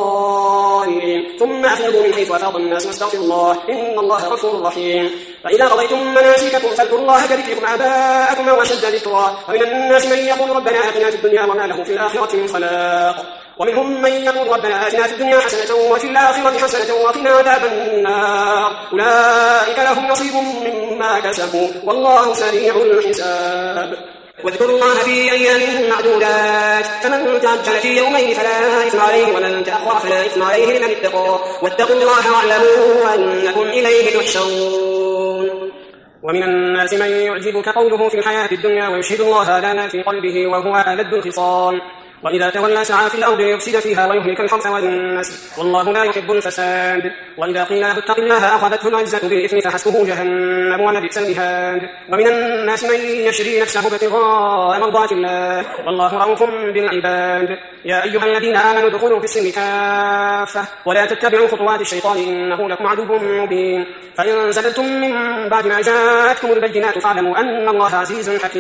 B: الضالين ثم أفيضوا من حيث أفاض الناس واستغفروا الله إن الله غفور رحيم. فإذا قضيتم مناسككم فاذكروا الله كذكركم آباءكم أو أشد ذكرا ومن الناس من يقول ربنا آتنا في الدنيا وما له في الآخرة من خلاق ومنهم من يقول ربنا آتنا في الدنيا حسنة وفي الآخرة حسنة وقنا عذاب النار أولئك لهم نصيب مما كسبوا والله سريع الحساب. واذكروا الله في أيام معدودات فمن تعجل في يومين فلا إثم عليه ومن تأخر فلا إثم عليه لمن اتقى واتقوا الله واعلموا أنكم إليه تحشرون. ومن الناس من يعجبك قوله في الحياة الدنيا ويشهد الله على ما في قلبه وهو ألد الخصام وإذا تولى سعى في الأرض يفسد فيها ويهلك الحرث والنسل والله لا يحب الفساد. وإذا قيل له اتق الله أخذته العزة بالإثم فحسبه جهنم ولبئس المهاد. ومن الناس من يشري نفسه ابتغاء مرضات الله والله رؤوف بالعباد. يا أيها الذين آمنوا ادخلوا في السلم كافة ولا تتبعوا خطوات الشيطان إنه لكم عدو مبين. فإن زللتم من بعد ما جاءتكم البينات فاعلموا أن الله عزيز حكيم.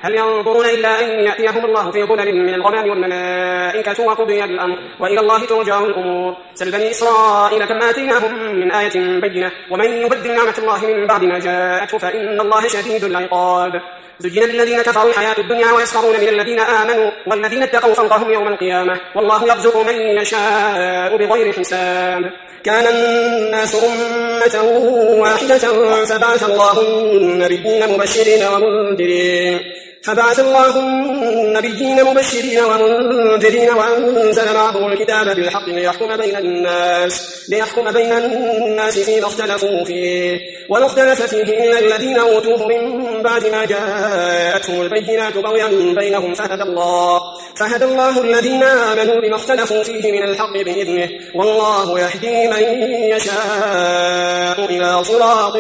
B: هل ينظرون إلا أن يأتيهم الله في ظلل من الغمام والملائكة وقضي الأمر وإلى الله ترجع الأمور. سل بني إسرائيل كم آتيناهم من آية بينة ومن يبدل نعمة الله من بعد ما جاءته فإن الله شديد العقاب. زين للذين كفروا الحياة الدنيا ويسخرون من الذين آمنوا والذين اتقوا فوقهم يوم القيامة والله يرزق من يشاء بغير حساب. كان الناس أمة واحدة فبعث الله النبيين مبشرين ومنذرين فبعث الله النبيين مبشرين ومنذرين وأنزل معهم الكتاب بالحق ليحكم بين الناس ليحكم بين الناس فيما اختلفوا فيه وما اختلف فيه إلا الذين أوتوه من بعد ما جاءتهم البينات بغيا بينهم فهدى الله فهدى الله الذين آمنوا بما اختلفوا فيه من الحق بإذنه والله يهدي من يشاء إلى صراط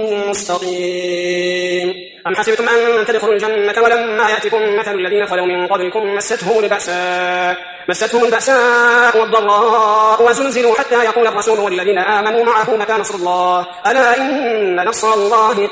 B: مستقيم. أم حسبتم أن تدخلوا الجنة ولما يأتكم مثل الذين خلوا من قبلكم مستهم البأساء مستهم البأساء والضراء وزلزلوا حتى يقول الرسول والذين آمنوا معه متى نصر الله ألا إن نصر الله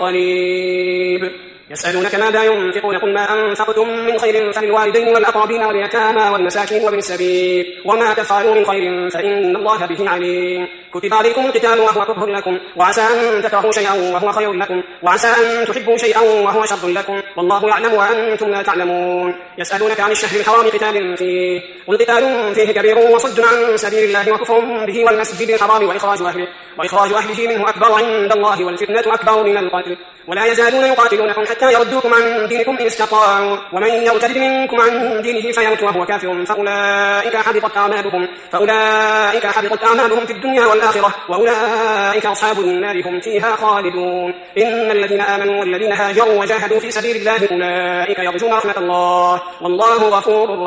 B: قريب. يسألونك ماذا ينفقون قل ما أنفقتم من خير فللوالدين والأقربين واليتامى والمساكين وابن السبيل وما تفعلوا من خير فإن الله به عليم. كتب عليكم القتال وهو كره لكم وعسى أن تكرهوا شيئا وهو خير لكم وعسى أن تحبوا شيئا وهو شر لكم والله يعلم وأنتم لا تعلمون. يسألونك عن الشهر الحرام قتال فيه قل قتال فيه كبير وصد عن سبيل الله وكفر به والمسجد الحرام وإخراج أهله وإخراج أهله منه أكبر عند الله والفتنة أكبر من القتل ولا يزالون يقاتلونكم حتى يردوكم عن دينكم إن استطاعوا ومن يرتد منكم عن دينه فيمت وهو كافر فأولئك حبطت أعمالهم فأولئك حبطت أعمالهم في الدنيا والآخرة وأولئك أصحاب النار هم فيها خالدون. إن الذين آمنوا والذين هاجروا وجاهدوا في سبيل الله أولئك يرجون رحمة الله والله غفور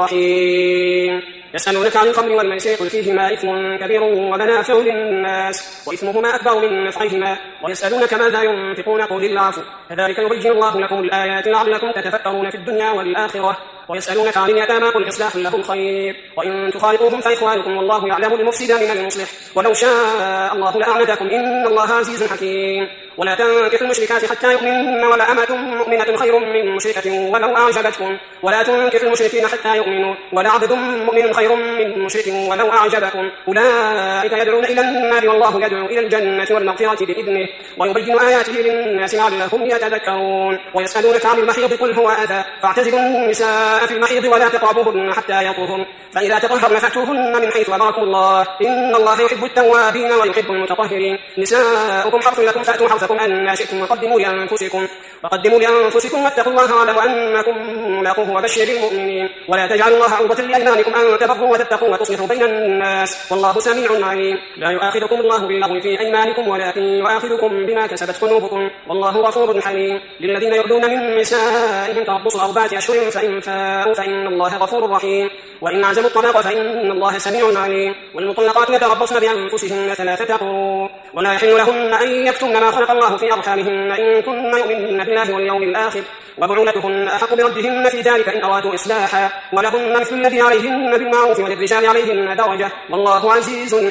B: رحيم. يسألونك عن الخمر والميسر قل فيهما إثم كبير ومنافع للناس وإثمهما أكبر من نفعهما ويسألونك ماذا ينفقون قل العفو كذلك يبين الله لكم الآيات لعلكم تتفكرون في الدنيا والآخرة. ويسألونك عن اليتامى قل إصلاح لهم خير وإن تخالطوهم فإخوانكم والله يعلم المفسد من المصلح ولو شاء الله لأعنتكم إن الله عزيز حكيم. ولا تنكحوا المشركات حتى يؤمنن ولا أمة مؤمنة خير من مشركة ولو أعجبتكم ولا تنكحوا المشركين حتى يؤمنوا ولا عبد مؤمن خير من مشرك ولو أعجبكم أولئك يدعون إلى النار والله يدعو إلى الجنة والمغفرة بإذنه ويبين آياته للناس لعلهم يتذكرون. ويسألونك عن المحيض قل هو أذى فاعتزلوا النساء في المحيض ولا تقربوهن حتى يطهرن فإذا تطهرن فأتوهن من حيث أمركم الله إن الله يحب التوابين ويحب المتطهرين. نساؤكم حرث لكم فأتوا حرثكم أن شئتم وقدموا لأنفسكم وقدموا لأنفسكم واتقوا الله واعلموا أنكم ملاقوه وبشر المؤمنين. ولا تجعلوا الله عرضة لأيمانكم أن تبروا وتتقوا وتصلحوا بين الناس والله سميع عليم. لا يؤاخذكم الله باللغو في أيمانكم ولكن يؤاخذكم بما كسبت قلوبكم والله غفور حليم. للذين يؤلون من نسائهم تربص أربعة أشهر فإن فاءوا فإن الله غفور رحيم. وإن عزموا الطلاق فإن الله سميع عليم. والمطلقات يتربصن بأنفسهن ثلاثة قروء ولا يحل لهن أن يكتمن ما خلق الله في أرحامهن إن كن يؤمنن بالله واليوم الآخر وبعولتهن أحق بردهن في ذلك إن أرادوا إصلاحا ولهن مثل الذي عليهن بالمعروف وللرجال عليهن درجة والله عزيز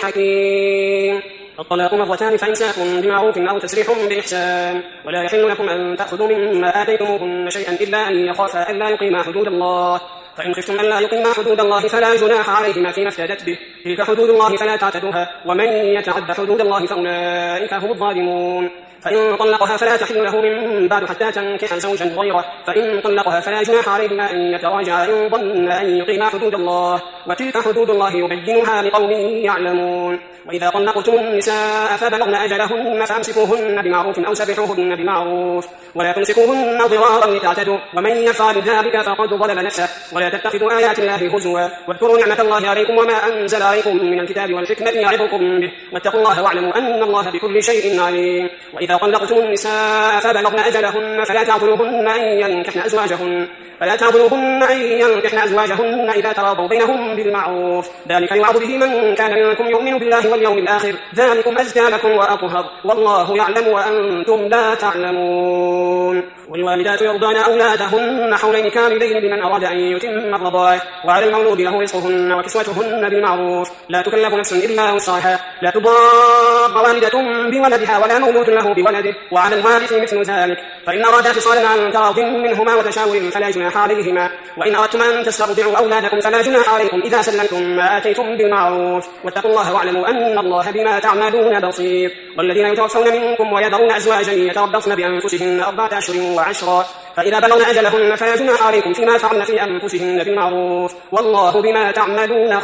B: حكيم. الطلاق مرتان فإمساك بمعروف أو تسريح بإحسان ولا يحل لكم أن تأخذوا مما آتيتموهن شيئا إلا أن يخافا ألا يقيما حدود الله فإن خفتم ألا يقيما حدود الله فلا جناح عليهما فيما افتدت به تلك حدود الله فلا تعتدوها ومن يتعد حدود الله فأولئك هم الظالمون. فإن طلقها فلا تحل له من بعد حتى تنكح زوجا غيره فإن طلقها فلا جناح عليهما أن يتراجعا إن ظن أن يقيما حدود الله وتلك حدود الله يبينها لقوم يعلمون. وإذا طلقتم النساء فبلغن أجلهن فأمسكوهن بمعروف أو سرحوهن بمعروف ولا تمسكوهن ضرارا لتعتدوا ومن يفعل ذلك فقد ظلم نفسه. ولا تتخذوا آيات الله هزوا واذكروا نعمة الله عليكم وما أنزل عليكم من الكتاب والحكمة يعظكم به واتقوا الله واعلموا أن الله بكل شيء عليم. وإذا طلقتم النساء فبلغن أجلهن فلا تعضلوهن أن ينكحن أزواجهن فلا تعضلوهن أن ينكحن أزواجهن إذا تراضوا بينهم بالمعروف ذلك يوعظ به من كان منكم يؤمن بالله واليوم الآخر ذلكم أزكى لكم وأطهر والله يعلم وأنتم لا تعلمون. والوالدات يرضعن أولادهن حولين كاملين لمن أراد أن يتم الرضاعة وعلى المولود له رزقهن وكسوتهن بالمعروف بالمعروف لا تكلف نفس إلا وسعها لا تضار والدة بولدها ولا مولود له بولده وعلى الوارث مثل ذلك فإن أرادا فصالا عن تراض منهما وتشاور فلا جناح عليهما وإن أردتم أن تسترضعوا أولادكم فلا جناح عليكم إذا سلمتم ما آتيتم بالمعروف واتقوا الله واعلموا أن الله بما تعملون بصير والذين يتوفون منكم ويذرون أزواجا يتربصن بأنفسهن أربعة أشهر وعشرا فإذا بلغن أجلهن فلا جناح عليكم فيما فعلن في أنفسهن بالمعروف والله بما تعملون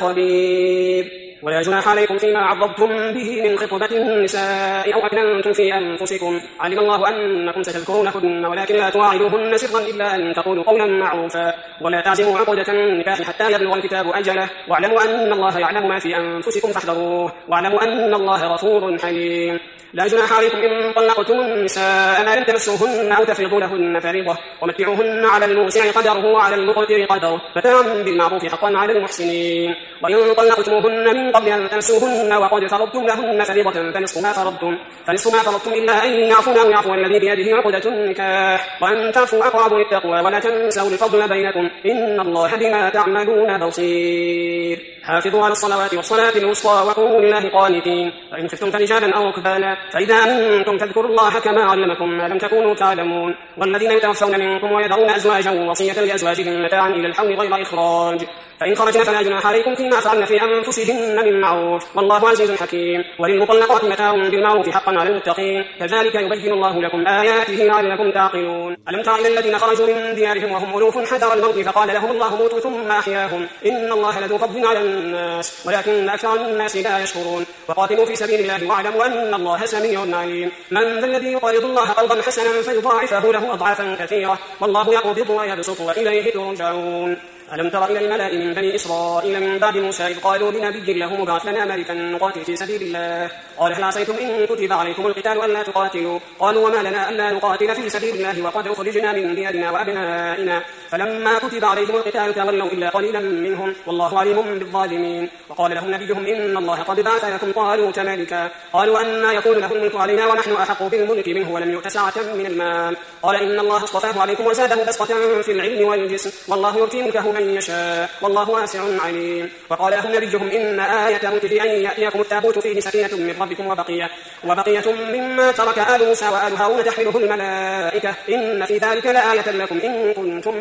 B: خبير ولا جناح عليكم فيما عرضتم به من خطبة النساء أو أكننتم في أنفسكم علم الله أنكم ستذكرونهن ولكن لا تواعدوهن سرا إلا أن تقولوا قولا معروفا ولا تعزموا عقدة النكاح حتى يبلغ الكتاب أجله واعلموا أن الله يعلم ما في أنفسكم فاحذروه واعلموا أن الله غفور حليم لا جناح عليكم إن طلقتم النساء ما لم تمسوهن أو تفرضوا لهن فريضة ومتعوهن على الموسع قدره وعلى المقتر قدره متاعا بالمعروف حقا على المحسنين وإن طلقتموهن من قبل أن تمسوهن وقد فرضتم لهن فريضة فنصف ما فرضتم فنصف ما فرضتم إلا أن يعفون أو يعفو الذي بيده عقدة النكاح وأن تعفوا أقرب للتقوى ولا تنسوا الفضل بينكم إن الله بما تعملون بصير حافظوا على الصلوات والصلاة الوسطى وقوموا لله قانتين فإن خفتم فرجالا أو ركبانا فإذا أنتم تذكروا الله كما علمكم ما لم تكونوا تعلمون والذين يتوفون منكم ويذرون أزواجا وصية لأزواجهم متاعا إلى الحول غير إخراج فإن خرجن فلا جناح عليكم فيما فعلن في أنفسهن من معروف والله عزيز حكيم وللمطلقات متاع بالمعروف حقا على المتقين كذلك يبين الله لكم آياته لعلكم تعقلون ألم تر إلى الذين خرجوا من ديارهم وهم ألوف حذر الموت فقال لهم الله موتوا ثم أحياهم إن الله لذو فضل على الناس ولكن أكثر الناس لا يشكرون وقاتلوا في سبيل الله واعلموا أن الله سميع عليم من ذا الذي يقرض الله قرضا حسنا فيضاعفه له أضعافا كثيرة والله يقبض ويبسط وإليه ترجعون ألم تر إلى الملأ من بني إسرائيل من بعد موسى إذ قالوا لنبي له مبعث لنا ملكا نقاتل في سبيل الله قال هل عصيتم إن كتب عليكم القتال ألا تقاتلوا قالوا وما لنا ألا نقاتل في سبيل الله وقد أخرجنا من ديارنا وأبنائنا فلما كتب عليهم القتال تولوا إلا قليلا منهم والله عليم بالظالمين وقال لهم نبيهم إن الله قد بعث لكم طالوت ملكا قالوا أنى يكون له الملك علينا ونحن أحق بالملك منه ولم يؤت سعة من المال قال إن الله اصطفاه عليكم وزاده بسطة في العلم والجسم والله يؤتي ملكه من يشاء والله واسع عليم وقال لهم نبيهم إن آية ملكه أن يأتيكم التابوت فيه سكينة من ربكم وبقية وبقية مما ترك آل موسى وآل هارون تحمله الملائكة إن في ذلك لآية لكم إن كنتم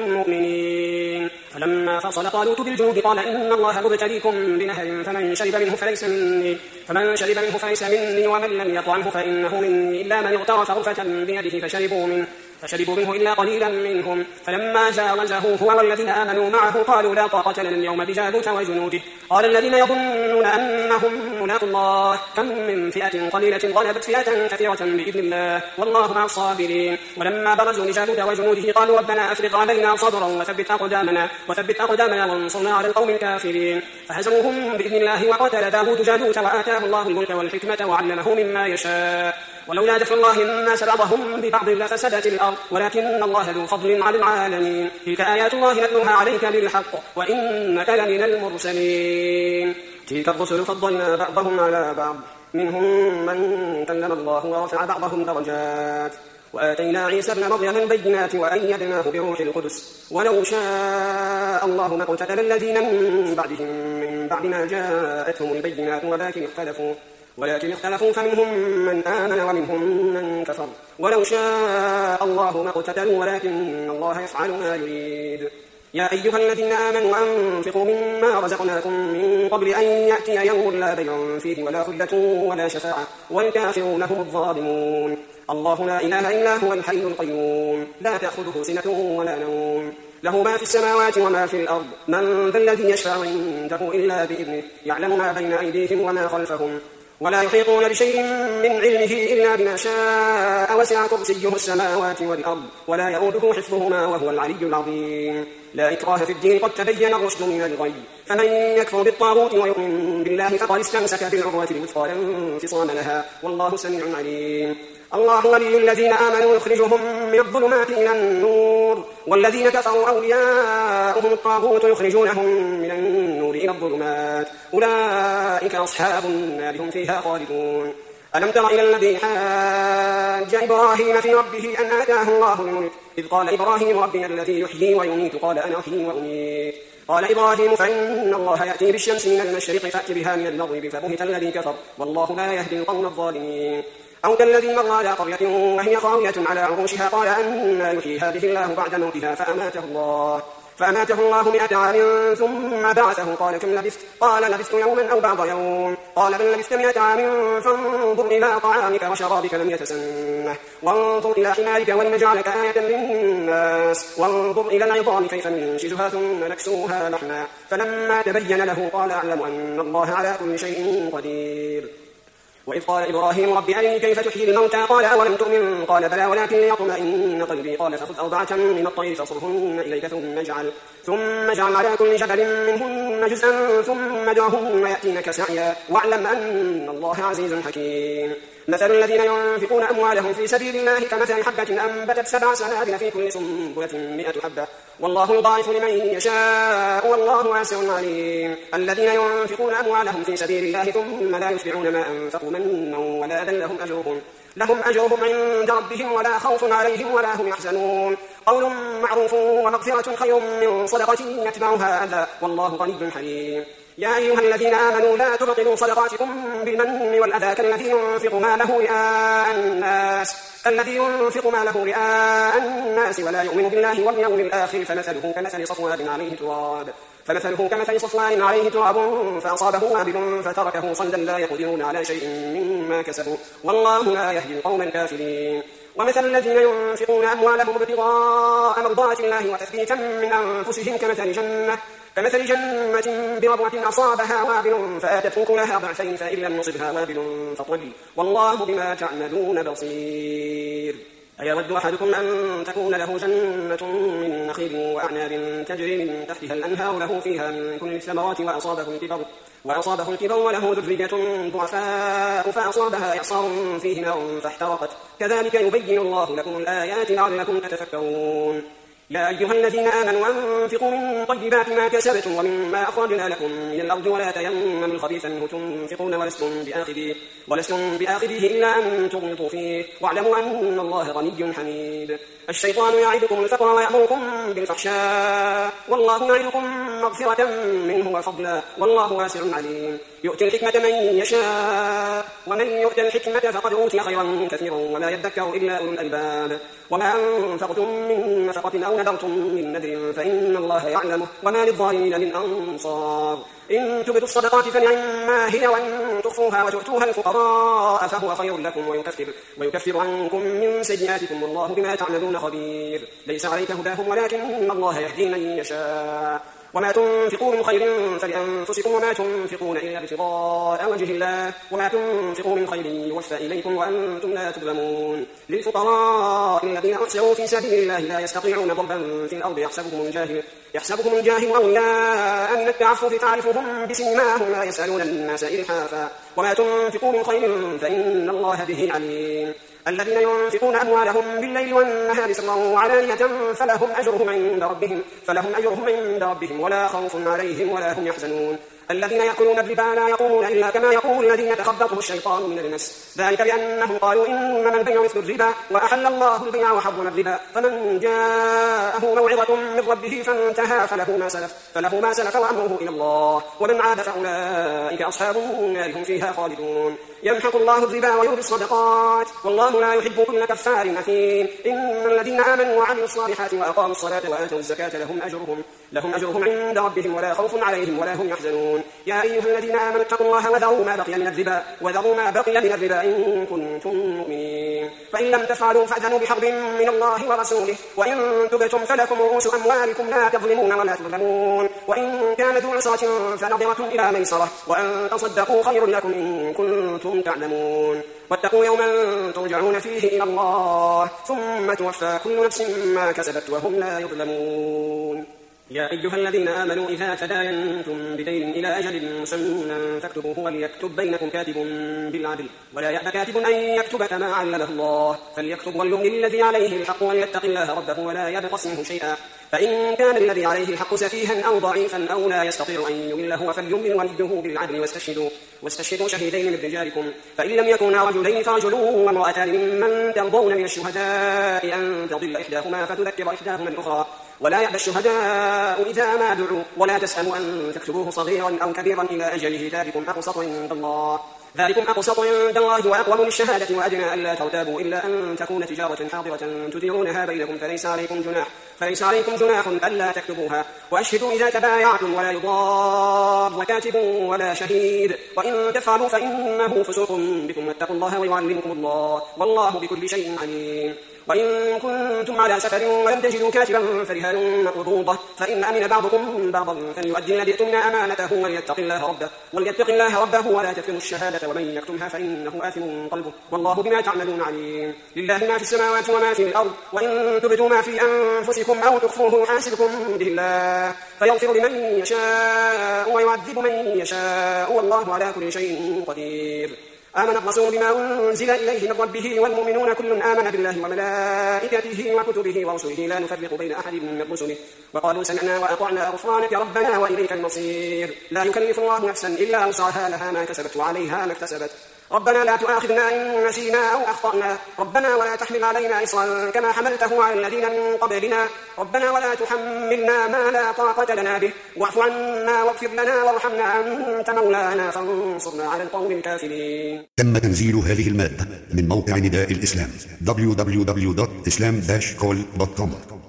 B: مؤمنين فلما فصل طالوت بالجنود قال إن الله مبتليكم بنهر فمن شرب منه فليس مني فمن شرب منه فليس مني ومن لم يطعمه فإنه مني إلا من اغترف غرفة بيده فشربوا منه فشربوا منه إلا قليلا منهم فلما جاوزه هو والذين آمنوا معه قالوا لا طاقة لنا اليوم بجالوت وجنوده قال الذين يظنون أنهم ملاقوا الله كم من فئة قليلة غلبت فئة كثيرة بإذن الله والله مع الصابرين ولما برزوا لجالوت وجنوده قالوا ربنا أفرغ علينا صبرا وثبت أقدامنا وثبت أقدامنا وانصرنا على القوم الكافرين فهزموهم بإذن الله وقتل داود جالوت وآتاه الله الملك والحكمة وعلمه مما يشاء ولولا دفع الله الناس بعضهم ببعض لفسدت الأرض ولكن الله ذو فضل على العالمين تلك آيات الله نتلوها عليك بالحق وإنك لمن المرسلين تلك الرسل فضلنا بعضهم على بعض منهم من كلم الله ورفع بعضهم درجات وآتينا عيسى ابن مريم البينات وأيدناه بروح القدس ولو شاء الله ما اقتتل الذين من بعدهم من بعد ما جاءتهم البينات ولكن اختلفوا ولكن اختلفوا فمنهم من آمن ومنهم من كفر ولو شاء الله ما اقتتلوا ولكن الله يفعل ما يريد يا أيها الذين آمنوا أنفقوا مما رزقناكم من قبل أن يأتي يوم لا بيع فيه ولا خلة ولا شفاعة والكافرون هم الظالمون الله لا إله إلا هو الحي القيوم لا تأخذه سنة ولا نوم له ما في السماوات وما في الأرض من ذا الذي يشفع عنده إلا بإذنه يعلم ما بين أيديهم وما خلفهم ولا يحيطون بشيء من علمه إلا بما شاء وسع كرسيه السماوات والأرض ولا يؤوده حفظهما وهو العلي العظيم لا إكراه في الدين قد تبين الرشد من الغي فمن يكفر بالطاغوت ويؤمن بالله فقد استمسك بالعروة الوثقى لا انفصام لها والله سميع عليم الله ولي الذين آمنوا يخرجهم من الظلمات إلى النور والذين كفروا أولياؤهم الطاغوت يخرجونهم من النور إلى الظلمات أولئك أصحاب النار هم فيها خالدون ألم تر إلى الذي حاج إبراهيم في ربه أن آتاه الله الملك إذ قال إبراهيم ربي الذي يحيي ويميت قال أنا أحيي وأميت قال إبراهيم فإن الله يأتي بالشمس من المشرق فأت بها من المغرب فبهت الذي كفر والله لا يهدي القوم الظالمين. أو كالذي مر على قرية وهي خاوية على عروشها قال أنى يحيي هذه الله بعد موتها فأماته الله فأماته الله مئة عام ثم بعثه قال كم لبثت؟ قال لبثت يوما أو بعض يوم. قال بل لبثت مئة عام فانظر إلى طعامك وشرابك لم يتسنه وانظر إلى حمارك ولنجعلك آية للناس وانظر إلى العظام كيف ننشزها ثم نكسوها لحما فلما تبين له قال أعلم أن الله على كل شيء قدير. وإذ قال إبراهيم رب أرني كيف تحيي الموتى قال أولم تؤمن قال بلى ولكن ليطمئن قلبي قال فخذ أربعة من الطير فصرهن إليك ثم اجعل ثم اجعل على كل جبل منهن جزءا ثم ادعهن يأتينك سعيا واعلم أن الله عزيز حكيم. مثل الذين ينفقون أموالهم في سبيل الله كمثل حبة أنبتت سبع سنابل في كل سنبلة مئة حبة والله يضاعف لمن يشاء والله واسع عليم. الذين ينفقون أموالهم في سبيل الله ثم لا يتبعون ما أنفقوا منا ولا أذى لهم أجرهم لهم أجرهم عند ربهم ولا خوف عليهم ولا هم يحزنون. قول معروف ومغفرة خير من صدقة يتبعها أذى والله غني حليم. يا أيها الذين آمنوا لا تبطلوا صدقاتكم بالمن والأذى كالذي ينفق ماله رئاء الناس الذي ينفق ماله رئاء الناس ولا يؤمن بالله واليوم الآخر فمثله كمثل صفوان عليه تراب فمثله كمثل صفوان عليه تراب فأصابه وابل فتركه صلدا لا يقدرون على شيء مما كسبوا والله لا يهدي القوم الكافرين. ومثل الذين ينفقون أموالهم ابتغاء مرضات الله وتثبيتا من أنفسهم كمثل جنة كمثل جنة بربوة أصابها وابل فآتت أكلها ضعفين فإن لم يصبها وابل فطل والله بما تعملون بصير. أيود أحدكم أن تكون له جنة من نخيل وأعناب تجري من تحتها الأنهار له فيها من كل الثمرات وأصابه الكبر وأصابه الكبر وله ذرية ضعفاء فأصابها إعصار فيه نار فاحترقت كذلك يبين الله لكم الآيات لعلكم تتفكرون. يا أيها الذين آمنوا أنفقوا من طيبات ما كسبتم ومما أخرجنا لكم من الأرض ولا تيمموا الخبيث منه تنفقون ولستم بآخذيه ولستم بآخذيه إلا أن تغلطوا فيه واعلموا أن الله غني حميد. الشيطان يعدكم الفقر ويأمركم بالفحشاء والله يعدكم مغفرة منه وفضلا والله واسع عليم. يؤتي الحكمة من يشاء ومن يؤت الحكمة فقد أوتي خيرا كثيرا ولا يذكر إلا أولو الألباب. وما أنفقتم من نفقة أو نذرتم من نذر فإن الله يعلمه وما للظالمين من أنصار. إن تبدوا الصدقات فنعما هي وإن تخفوها وتؤتوها الفقراء فهو خير لكم ويكفر, ويكفر عنكم من سيئاتكم والله بما تعملون خبير. ليس عليك هداهم ولكن الله يهدي من يشاء. وما تنفقوا من خير فلأنفسكم وما تنفقون إلا ابتغاء وجه الله وما تنفقوا من خير يوفى إليكم وأنتم لا تظلمون. للفقراء الذين أحصروا في سبيل الله لا يستطيعون ضربا في الأرض يحسبهم الجاهل يحسبهم الجاهل أغنياء من التعفف تعرفهم بسيماهم لا يسألون الناس إلحافا وما تنفقوا من خير فإن الله به عليم. الذين ينفقون أموالهم بالليل والنهار سرا وعلانية فلهم أجرهم عند ربهم فلهم أجرهم عند ربهم ولا خوف عليهم ولا هم يحزنون. الذين يأكلون الربا لا يقومون إلا كما يقول الذي يتخبطه الشيطان من المس ذلك بأنهم قالوا إنما البيع مثل الربا وأحل الله البيع وحرم الربا فمن جاءه موعظة من ربه فانتهى فله ما سلف فله ما سلف وأمره إلى الله ومن عاد فأولئك أصحاب النار هم فيها خالدون. يمحق الله الربا ويربي الصدقات والله لا يحب كل كفار أثيم. إن الذين آمنوا وعملوا الصالحات وأقاموا الصلاة وآتوا الزكاة لهم أجرهم لهم أجرهم عند ربهم ولا خوف عليهم ولا هم يحزنون. يا أيها الذين آمنوا اتقوا الله وذروا ما بقي من الربا وذروا ما بقي من الربا إن كنتم مؤمنين فإن لم تفعلوا فأذنوا بحرب من الله ورسوله وإن تبتم فلكم رؤوس أموالكم لا تظلمون ولا تظلمون وإن كان ذو عسرة فنظرة إلى ميسرة وأن تصدقوا خير لكم إن كنتم تعلمون. واتقوا يوما ترجعون فيه إلى الله ثم توفى كل نفس ما كسبت وهم لا يظلمون. يا أيها الذين آمنوا إذا تداينتم بدين إلى أجل مسمى فاكتبوه وليكتب بينكم كاتب بالعدل ولا يأبى كاتب أن يكتب كما علمه الله فليكتب وليملل الذي عليه الحق وليتق الله ربه ولا يبخس منه شيئا فإن كان الذي عليه الحق سفيها أو ضعيفا أو لا يستطيع أن يمله فليملل وليه بالعدل واستشهدوا واستشهدوا شهيدين من رجالكم فإن لم يكونا رجلين فرجل وامرأتان ممن ترضون من الشهداء أن تضل إحداهما فتذكر إحداهما الأخرى ولا يأبى الشهداء إذا ما دعوا ولا تسأموا أن تكتبوه صغيرا أو كبيرا إلى أجله ذلكم أقسط عند الله ذلكم أقسط عند الله وأقوم للشهادة وأدنى ألا ترتابوا إلا أن تكون تجارة حاضرة تديرونها بينكم فليس عليكم جناح فليس عليكم جناح ألا تكتبوها وأشهدوا إذا تبايعتم ولا يضار كاتب ولا شهيد وإن تفعلوا فإنه فسوق بكم واتقوا الله ويعلمكم الله والله بكل شيء عليم وإن كنتم على سفر ولم تجدوا كاتبا فرهان مقبوضة فإن أمن بعضكم بعضا فليؤدي الذي اؤتمن أمانته وليتق الله ربه وليتق الله ربه ولا تكتموا الشهادة ومن يكتمها فإنه آثم قلبه والله بما تعملون عليم لله ما في السماوات وما في الأرض وإن تبدوا ما في أنفسكم أو تخفوه يحاسبكم به الله فيغفر لمن يشاء ويعذب من يشاء والله على كل شيء قدير آمن الرسول بما أنزل إليه من ربه والمؤمنون كل آمن بالله وملائكته وكتبه ورسله لا نفرق بين أحد من رسله وقالوا سمعنا وأطعنا غفرانك ربنا وإليك المصير لا يكلف الله نفسا إلا وسعها لها ما كسبت وعليها ما اكتسبت ربنا لا تؤاخذنا إن نسينا أو أخطأنا ربنا ولا تحمل علينا إصرا كما حملته على الذين من قبلنا ربنا ولا تحملنا ما لا طاقة لنا به واعف عنا واغفر لنا وارحمنا أنت مولانا فانصرنا على القوم الكافرين.
C: تم تنزيل هذه المادة من موقع نداء الإسلام دبليو دبليو دبليو دوت إسلام داش كول دوت كوم.